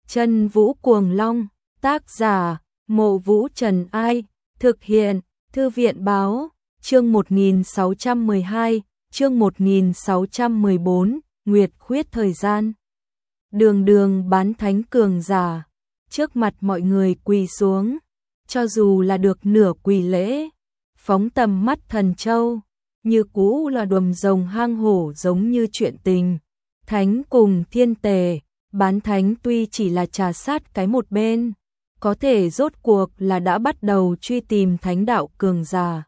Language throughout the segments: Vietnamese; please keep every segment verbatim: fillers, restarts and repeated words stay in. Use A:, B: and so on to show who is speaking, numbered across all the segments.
A: Chân Vũ Cuồng Long, tác giả, Mộ Vũ Trần Ai, thực hiện, Thư viện Báo, chương một nghìn sáu trăm mười hai, chương một nghìn sáu trăm mười bốn, Nguyệt Khuyết thời gian. Đường đường bán thánh cường giả, trước mặt mọi người quỳ xuống, cho dù là được nửa quỳ lễ, phóng tầm mắt thần châu, như cũ là đùm rồng hang hổ giống như chuyện tình. Thánh cùng thiên tề, bán thánh tuy chỉ là trà sát cái một bên, có thể rốt cuộc là đã bắt đầu truy tìm thánh đạo cường giả.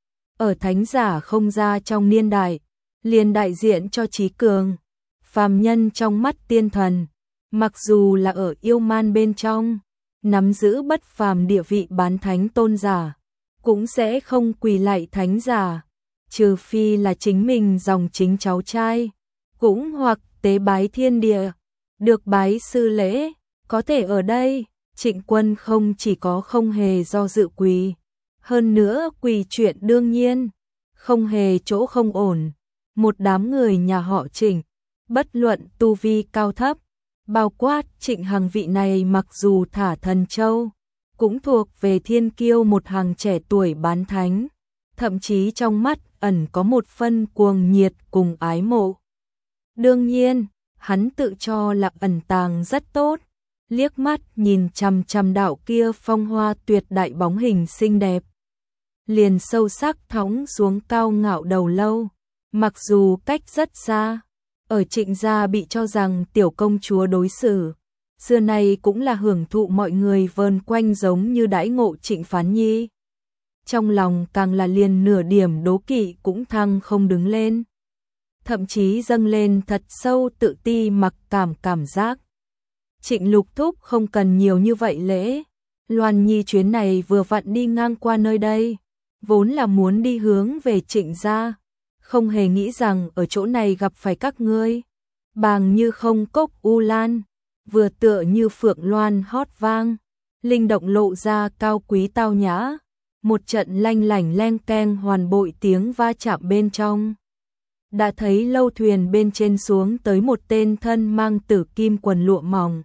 A: Ở thánh giả không ra trong niên đại, liền đại diện cho trí cường, phàm nhân trong mắt tiên thần, mặc dù là ở yêu man bên trong, nắm giữ bất phàm địa vị bán thánh tôn giả, cũng sẽ không quỳ lạy thánh giả, trừ phi là chính mình dòng chính cháu trai, cũng hoặc tế bái thiên địa, được bái sư lễ. Có thể ở đây, Trịnh Quân không chỉ có không hề do dự quỳ, hơn nữa quỳ chuyện đương nhiên, không hề chỗ không ổn. Một đám người nhà họ Trịnh, bất luận tu vi cao thấp, bao quát Trịnh Hằng vị này mặc dù thả thần châu, cũng thuộc về thiên kiêu một hàng trẻ tuổi bán thánh, thậm chí trong mắt ẩn có một phân cuồng nhiệt cùng ái mộ. Đương nhiên, hắn tự cho là ẩn tàng rất tốt, liếc mắt nhìn chằm chằm đạo kia phong hoa tuyệt đại bóng hình xinh đẹp, liền sâu sắc thõng xuống cao ngạo đầu lâu, mặc dù cách rất xa, ở Trịnh gia bị cho rằng tiểu công chúa đối xử, xưa nay cũng là hưởng thụ mọi người vờn quanh giống như đãi ngộ Trịnh Phán Nhi. Trong lòng càng là liền nửa điểm đố kỵ cũng thăng không đứng lên, thậm chí dâng lên thật sâu tự ti mặc cảm cảm giác. Trịnh Lục Thúc không cần nhiều như vậy lễ, Loan Nhi chuyến này vừa vặn đi ngang qua nơi đây, vốn là muốn đi hướng về Trịnh gia, không hề nghĩ rằng ở chỗ này gặp phải các ngươi. Bàng như không cốc u lan, vừa tựa như phượng loan hót vang, linh động lộ ra cao quý tao nhã, một trận lanh lảnh leng keng hoàn bội tiếng va chạm bên trong. Đã thấy lâu thuyền bên trên xuống tới một tên thân mang tử kim quần lụa mỏng,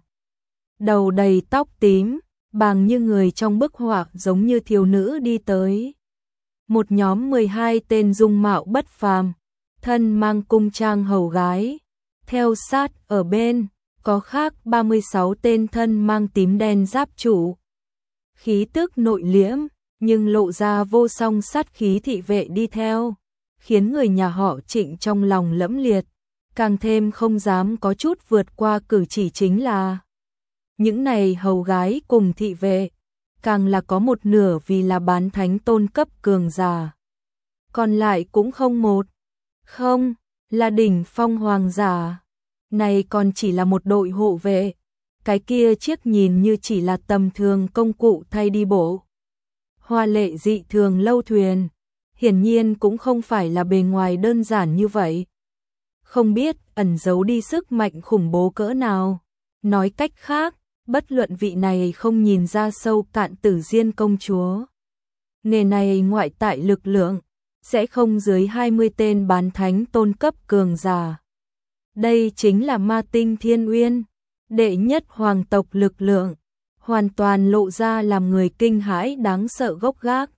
A: đầu đầy tóc tím, bàng như người trong bức họa giống như thiếu nữ đi tới. Một nhóm mười hai tên dung mạo bất phàm, thân mang cung trang hầu gái, theo sát ở bên, có khác ba mươi sáu tên thân mang tím đen giáp trụ. Khí tức nội liễm, nhưng lộ ra vô song sát khí thị vệ đi theo, khiến người nhà họ Trịnh trong lòng lẫm liệt, càng thêm không dám có chút vượt qua cử chỉ. Chính là những này hầu gái cùng thị vệ, càng là có một nửa vì là bán thánh tôn cấp cường giả, còn lại cũng không một, không, là đỉnh phong hoàng giả. Này còn chỉ là một đội hộ vệ, cái kia chiếc nhìn như chỉ là tầm thường công cụ thay đi bộ. Hoa lệ dị thường lâu thuyền, hiển nhiên cũng không phải là bề ngoài đơn giản như vậy. Không biết ẩn giấu đi sức mạnh khủng bố cỡ nào. Nói cách khác, bất luận vị này không nhìn ra sâu cạn Tử Diên công chúa, nghề này ngoại tại lực lượng, sẽ không dưới hai mươi tên bán thánh tôn cấp cường giả. Đây chính là Ma Tinh Thiên Uyên, đệ nhất hoàng tộc lực lượng, hoàn toàn lộ ra làm người kinh hãi đáng sợ gốc gác.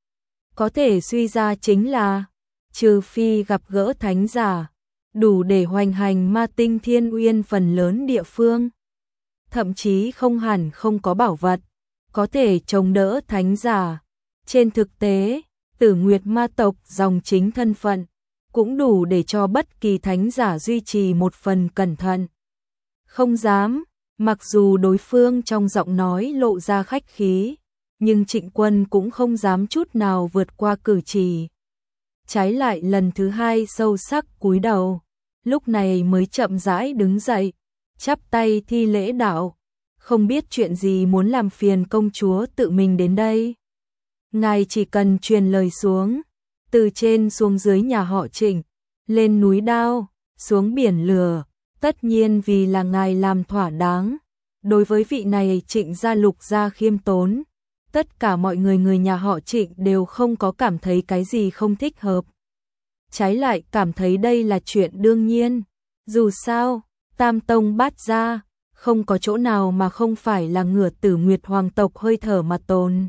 A: Có thể suy ra chính là, trừ phi gặp gỡ thánh giả, đủ để hoành hành Ma Tinh Thiên Uyên phần lớn địa phương. Thậm chí không hẳn không có bảo vật, có thể chống đỡ thánh giả. Trên thực tế, Tử Nguyệt ma tộc dòng chính thân phận, cũng đủ để cho bất kỳ thánh giả duy trì một phần cẩn thận. Không dám, mặc dù đối phương trong giọng nói lộ ra khách khí, nhưng Trịnh Quân cũng không dám chút nào vượt qua cử chỉ. Trái lại lần thứ hai sâu sắc cúi đầu, lúc này mới chậm rãi đứng dậy, chắp tay thi lễ đạo, không biết chuyện gì muốn làm phiền công chúa tự mình đến đây. Ngài chỉ cần truyền lời xuống, từ trên xuống dưới nhà họ Trịnh, lên núi Đao, xuống biển Lửa, tất nhiên vì là ngài làm thỏa đáng. Đối với vị này Trịnh gia Lục gia khiêm tốn, tất cả mọi người người nhà họ Trịnh đều không có cảm thấy cái gì không thích hợp. Trái lại cảm thấy đây là chuyện đương nhiên, dù sao, Tam Tông Bát Gia, không có chỗ nào mà không phải là ngửa Tử Nguyệt hoàng tộc hơi thở mà tồn.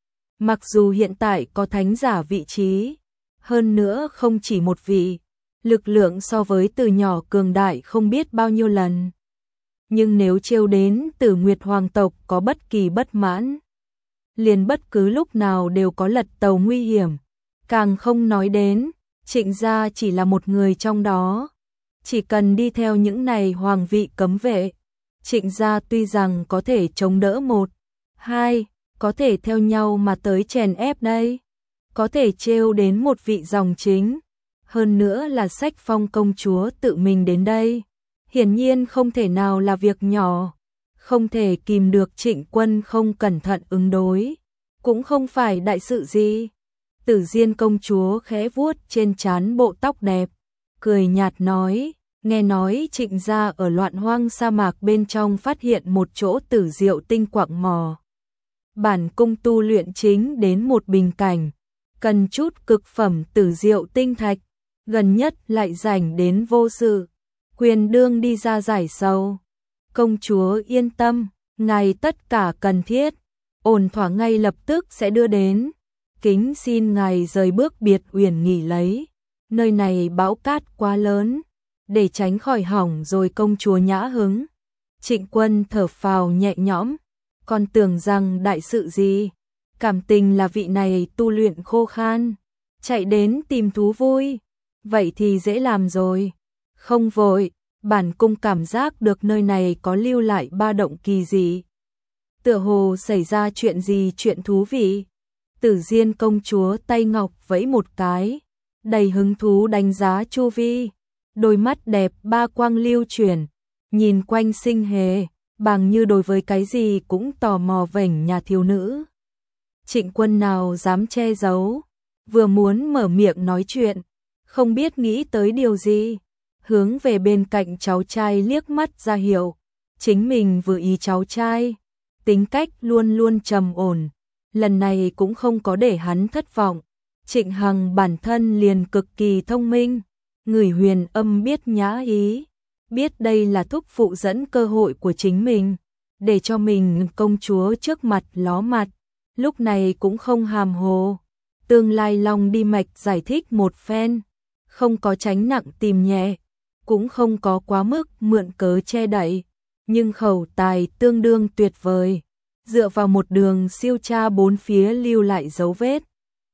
A: Mặc dù hiện tại có thánh giả vị trí, hơn nữa không chỉ một vị, lực lượng so với từ nhỏ cường đại không biết bao nhiêu lần. Nhưng nếu trêu đến Tử Nguyệt hoàng tộc có bất kỳ bất mãn, liền bất cứ lúc nào đều có lật tàu nguy hiểm, càng không nói đến, Trịnh gia chỉ là một người trong đó. Chỉ cần đi theo những này hoàng vị cấm vệ, Trịnh gia tuy rằng có thể chống đỡ một, hai, có thể theo nhau mà tới chèn ép đây, có thể trêu đến một vị dòng chính, hơn nữa là Sách Phong công chúa tự mình đến đây, hiển nhiên không thể nào là việc nhỏ, không thể kìm được Trịnh Quân không cẩn thận ứng đối, cũng không phải đại sự gì. Tử Diên công chúa khẽ vuốt trên trán bộ tóc đẹp, cười nhạt nói, nghe nói Trịnh gia ở loạn hoang sa mạc bên trong phát hiện một chỗ tử diệu tinh quạng mỏ. Bản cung tu luyện chính đến một bình cảnh, cần chút cực phẩm tử diệu tinh thạch, gần nhất lại rảnh đến vô sự, quyền đương đi ra giải sầu. Công chúa yên tâm, ngài tất cả cần thiết, ổn thỏa ngay lập tức sẽ đưa đến. Kính xin ngài rời bước Biệt Uyển nghỉ lấy, nơi này bão cát quá lớn, để tránh khỏi hỏng rồi công chúa nhã hứng. Trịnh Quân thở phào nhẹ nhõm, còn tưởng rằng đại sự gì, cảm tình là vị này tu luyện khô khan, chạy đến tìm thú vui, vậy thì dễ làm rồi. Không vội, bản cung cảm giác được nơi này có lưu lại ba động kỳ dị. Tựa hồ xảy ra chuyện gì chuyện thú vị. Tử Diên công chúa tay ngọc vẫy một cái, đầy hứng thú đánh giá chu vi, đôi mắt đẹp ba quang lưu chuyển, nhìn quanh sinh hề, bằng như đối với cái gì cũng tò mò vểnh nhà thiếu nữ. Trịnh Quân nào dám che giấu, vừa muốn mở miệng nói chuyện, không biết nghĩ tới điều gì, hướng về bên cạnh cháu trai liếc mắt ra hiệu, chính mình vừa ý cháu trai, tính cách luôn luôn trầm ổn. Lần này cũng không có để hắn thất vọng. Trịnh Hằng bản thân liền cực kỳ thông minh, người huyền âm biết nhã ý, biết đây là thúc phụ dẫn cơ hội của chính mình, để cho mình công chúa trước mặt ló mặt, lúc này cũng không hàm hồ. Tương lai long đi mạch giải thích một phen, không có tránh nặng tìm nhẹ, cũng không có quá mức mượn cớ che đậy, nhưng khẩu tài tương đương tuyệt vời. Dựa vào một đường siêu tra bốn phía lưu lại dấu vết,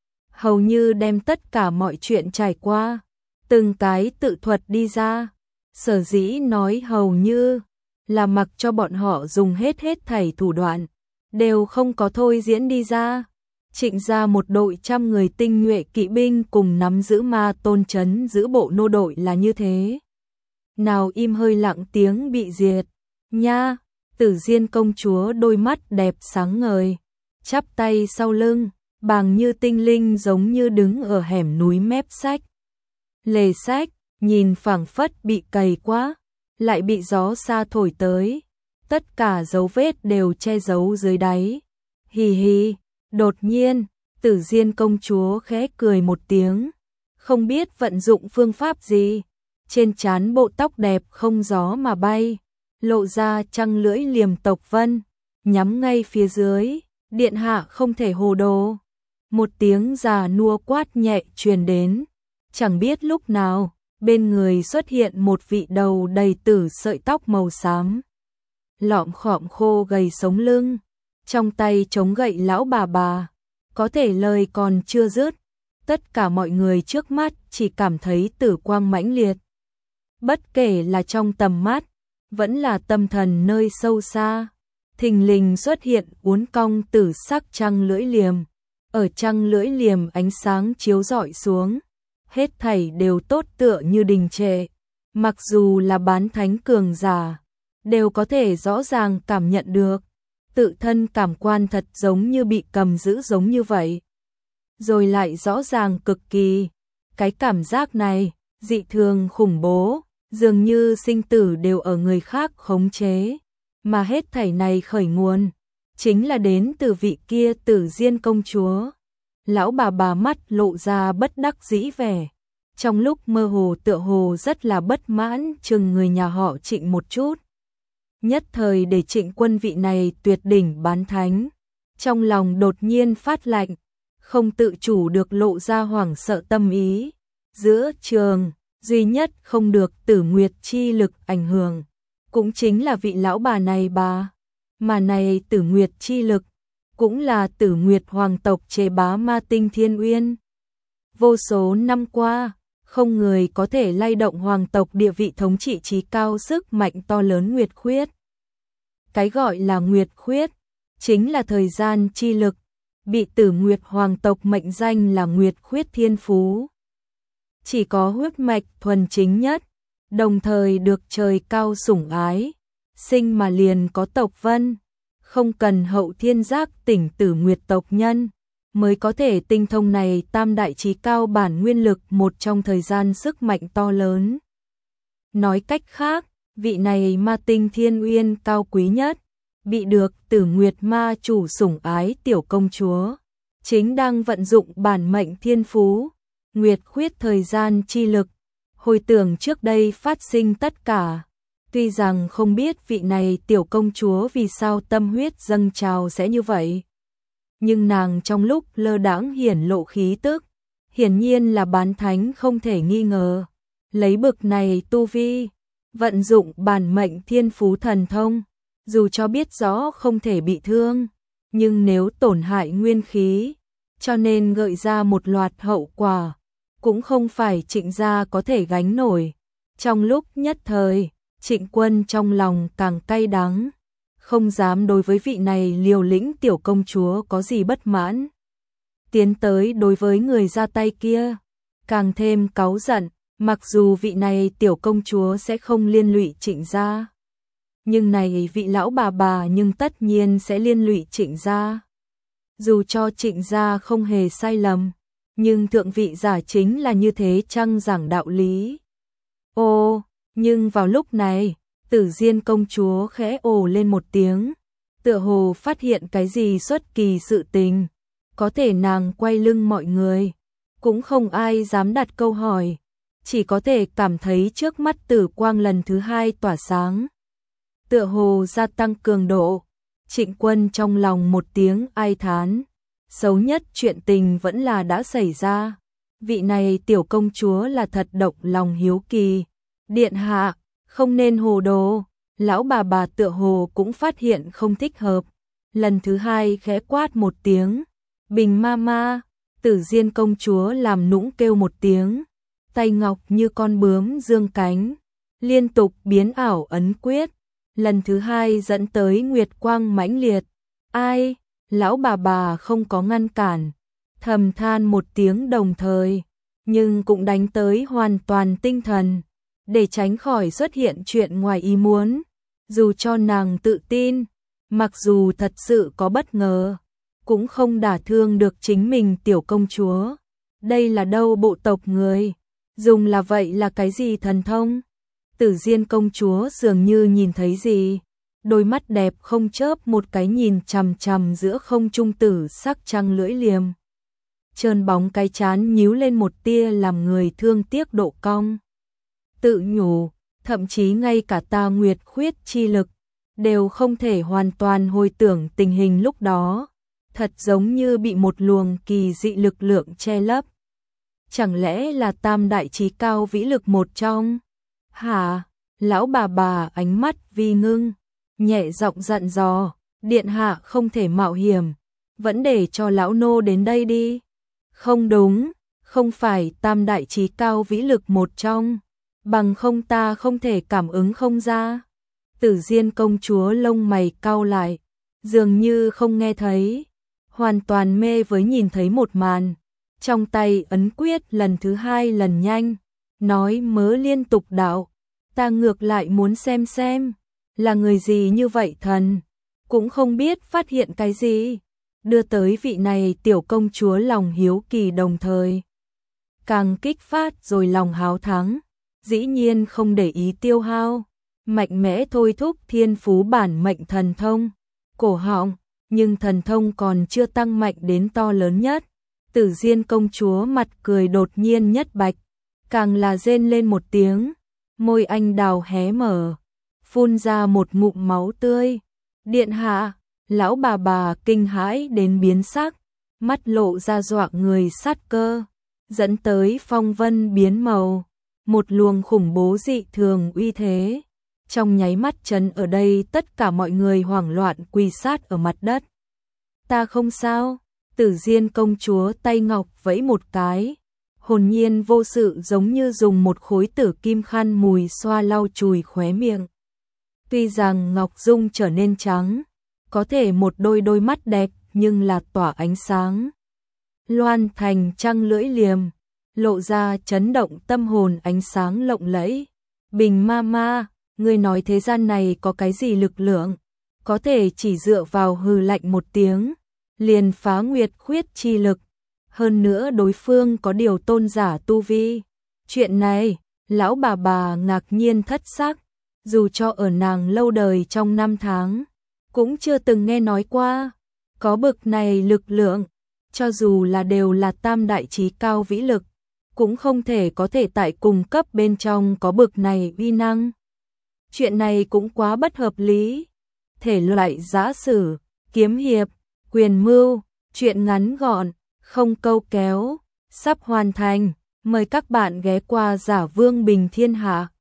A: hầu như đem tất cả mọi chuyện trải qua, từng cái tự thuật đi ra. Sở dĩ nói hầu như là mặc cho bọn họ dùng hết hết thảy thủ đoạn, đều không có thôi diễn đi ra. Trịnh gia một đội trăm người tinh nhuệ kỵ binh cùng nắm giữ ma tôn trấn giữ bộ nô đội là như thế. Nào im hơi lặng tiếng bị diệt, nha. Tử Diên công chúa đôi mắt đẹp sáng ngời, chắp tay sau lưng, bàng như tinh linh giống như đứng ở hẻm núi mép sách. Lề sách, nhìn phảng phất bị cày quá, lại bị gió xa thổi tới, tất cả dấu vết đều che giấu dưới đáy. Hì hì, đột nhiên, Tử Diên công chúa khẽ cười một tiếng, không biết vận dụng phương pháp gì, trên trán bộ tóc đẹp không gió mà bay, lộ ra trăng lưỡi liềm tộc vân, nhắm ngay phía dưới, điện hạ không thể hồ đồ. Một tiếng già nua quát nhẹ truyền đến, chẳng biết lúc nào, bên người xuất hiện một vị đầu đầy tử sợi tóc màu xám. Lọm khọm khô gầy sống lưng, trong tay chống gậy lão bà bà, có thể lời còn chưa dứt, tất cả mọi người trước mắt chỉ cảm thấy tử quang mãnh liệt. Bất kể là trong tầm mắt, vẫn là tâm thần nơi sâu xa, thình lình xuất hiện uốn cong tử sắc trăng lưỡi liềm, ở trăng lưỡi liềm ánh sáng chiếu rọi xuống, hết thảy đều tốt tựa như đình trệ, mặc dù là bán thánh cường giả, đều có thể rõ ràng cảm nhận được, tự thân cảm quan thật giống như bị cầm giữ giống như vậy. Rồi lại rõ ràng cực kỳ, cái cảm giác này, dị thường khủng bố, dường như sinh tử đều ở người khác khống chế, mà hết thảy này khởi nguồn, chính là đến từ vị kia Tử Diên công chúa. Lão bà bà mắt lộ ra bất đắc dĩ vẻ, trong lúc mơ hồ tựa hồ rất là bất mãn chừng người nhà họ Trịnh một chút. nhất thời để Trịnh Quân vị này tuyệt đỉnh bán thánh, trong lòng đột nhiên phát lạnh, không tự chủ được lộ ra hoảng sợ tâm ý. Giữa trường, duy nhất không được Tử Nguyệt chi lực ảnh hưởng, cũng chính là vị lão bà này bà. Mà này Tử Nguyệt chi lực, cũng là Tử Nguyệt hoàng tộc chế bá Ma Tinh Thiên Uyên. Vô số năm qua, không người có thể lay động hoàng tộc địa vị thống trị trí cao sức mạnh to lớn Nguyệt Khuyết. Cái gọi là Nguyệt Khuyết, chính là thời gian chi lực, bị Tử Nguyệt hoàng tộc mệnh danh là Nguyệt Khuyết Thiên Phú. Chỉ có huyết mạch thuần chính nhất, đồng thời được trời cao sủng ái, sinh mà liền có tộc vân, không cần hậu thiên giác tỉnh Tử Nguyệt tộc nhân, mới có thể tinh thông này tam đại trí cao bản nguyên lực một trong thời gian sức mạnh to lớn. Nói cách khác, vị này Ma Tinh Thiên Uyên cao quý nhất, bị được Tử Nguyệt ma chủ sủng ái tiểu công chúa, chính đang vận dụng bản mệnh thiên phú, Nguyệt Khuyết thời gian chi lực, hồi tưởng trước đây phát sinh tất cả. Tuy rằng không biết vị này tiểu công chúa vì sao tâm huyết dâng trào sẽ như vậy, nhưng nàng trong lúc lơ đãng hiển lộ khí tức, hiển nhiên là bán thánh không thể nghi ngờ. Lấy bực này tu vi, vận dụng bản mệnh thiên phú thần thông, dù cho biết rõ không thể bị thương, nhưng nếu tổn hại nguyên khí, cho nên gợi ra một loạt hậu quả, cũng không phải Trịnh gia có thể gánh nổi. Trong lúc nhất thời, Trịnh Quân trong lòng càng cay đắng, không dám đối với vị này liều lĩnh tiểu công chúa có gì bất mãn. Tiến tới đối với người ra tay kia, càng thêm cáu giận, mặc dù vị này tiểu công chúa sẽ không liên lụy Trịnh gia, nhưng này vị lão bà bà nhưng tất nhiên sẽ liên lụy Trịnh gia. Dù cho Trịnh gia không hề sai lầm, nhưng thượng vị giả chính là như thế chăng giảng đạo lý. Ô, nhưng vào lúc này, Tử Diên công chúa khẽ ồ lên một tiếng, tựa hồ phát hiện cái gì xuất kỳ sự tình, có thể nàng quay lưng mọi người, cũng không ai dám đặt câu hỏi, chỉ có thể cảm thấy trước mắt tử quang lần thứ hai tỏa sáng, tựa hồ gia tăng cường độ. Trịnh Quân trong lòng một tiếng ai thán, xấu nhất chuyện tình vẫn là đã xảy ra, vị này tiểu công chúa là thật độc lòng hiếu kỳ. Điện hạ, không nên hồ đồ. Lão bà bà tựa hồ cũng phát hiện không thích hợp, lần thứ hai khẽ quát một tiếng, Bình ma ma. Tử Diên công chúa làm nũng kêu một tiếng, tay ngọc như con bướm dương cánh, liên tục biến ảo ấn quyết, lần thứ hai dẫn tới nguyệt quang mãnh liệt. Ai? Lão bà bà không có ngăn cản, thầm than một tiếng đồng thời, nhưng cũng đánh tới hoàn toàn tinh thần, để tránh khỏi xuất hiện chuyện ngoài ý muốn. Dù cho nàng tự tin, mặc dù thật sự có bất ngờ, cũng không đả thương được chính mình tiểu công chúa. Đây là đâu bộ tộc người, dùng là vậy là cái gì thần thông? Tử Diên công chúa dường như nhìn thấy gì, đôi mắt đẹp không chớp một cái nhìn chằm chằm giữa không trung tử sắc trăng lưỡi liềm. Trơn bóng cái chán nhíu lên một tia làm người thương tiếc độ cong. Tự nhủ, thậm chí ngay cả ta nguyệt khuyết chi lực, đều không thể hoàn toàn hồi tưởng tình hình lúc đó, thật giống như bị một luồng kỳ dị lực lượng che lấp. Chẳng lẽ là tam đại trí cao vĩ lực một trong? Hả? Lão bà bà ánh mắt vi ngưng, nhẹ giọng dặn dò, điện hạ không thể mạo hiểm, vẫn để cho lão nô đến đây đi. Không đúng, không phải tam đại trí cao vĩ lực một trong, bằng không ta không thể cảm ứng không ra. Tử Diên công chúa lông mày cau lại, dường như không nghe thấy, hoàn toàn mê với nhìn thấy một màn, trong tay ấn quyết lần thứ hai lần nhanh, nói mớ liên tục đạo, ta ngược lại muốn xem xem, là người gì như vậy thần, cũng không biết phát hiện cái gì, đưa tới vị này tiểu công chúa lòng hiếu kỳ đồng thời. Càng kích phát rồi lòng háo thắng, dĩ nhiên không để ý tiêu hao, mạnh mẽ thôi thúc thiên phú bản mệnh thần thông, cổ họng, nhưng thần thông còn chưa tăng mạnh đến to lớn nhất. Tử Diên công chúa mặt cười đột nhiên nhất bạch, càng là rên lên một tiếng, môi anh đào hé mở, phun ra một ngụm máu tươi. Điện hạ, lão bà bà kinh hãi đến biến sắc, mắt lộ ra dọa người sát cơ, dẫn tới phong vân biến màu, một luồng khủng bố dị thường uy thế. Trong nháy mắt chấn ở đây tất cả mọi người hoảng loạn quỳ sát ở mặt đất. Ta không sao, Tử Diên công chúa tay ngọc vẫy một cái, hồn nhiên vô sự giống như dùng một khối tử kim khăn mùi xoa lau chùi khóe miệng. Tuy rằng Ngọc Dung trở nên trắng, có thể một đôi đôi mắt đẹp nhưng là tỏa ánh sáng. Loan thành trăng lưỡi liềm, lộ ra chấn động tâm hồn ánh sáng lộng lẫy. Bình ma ma, ngươi nói thế gian này có cái gì lực lượng, có thể chỉ dựa vào hừ lạnh một tiếng, liền phá nguyệt khuyết chi lực. Hơn nữa đối phương có điều tôn giả tu vi. Chuyện này, lão bà bà ngạc nhiên thất sắc, dù cho ở nàng lâu đời trong năm tháng, cũng chưa từng nghe nói qua. Có bực này lực lượng, cho dù là đều là tam đại chí cao vĩ lực, cũng không thể có thể tại cùng cấp bên trong có bực này uy năng. Chuyện này cũng quá bất hợp lý. Thể loại giã sử, kiếm hiệp, quyền mưu, chuyện ngắn gọn, không câu kéo, sắp hoàn thành. Mời các bạn ghé qua Giả Vương Bình Thiên Hạ.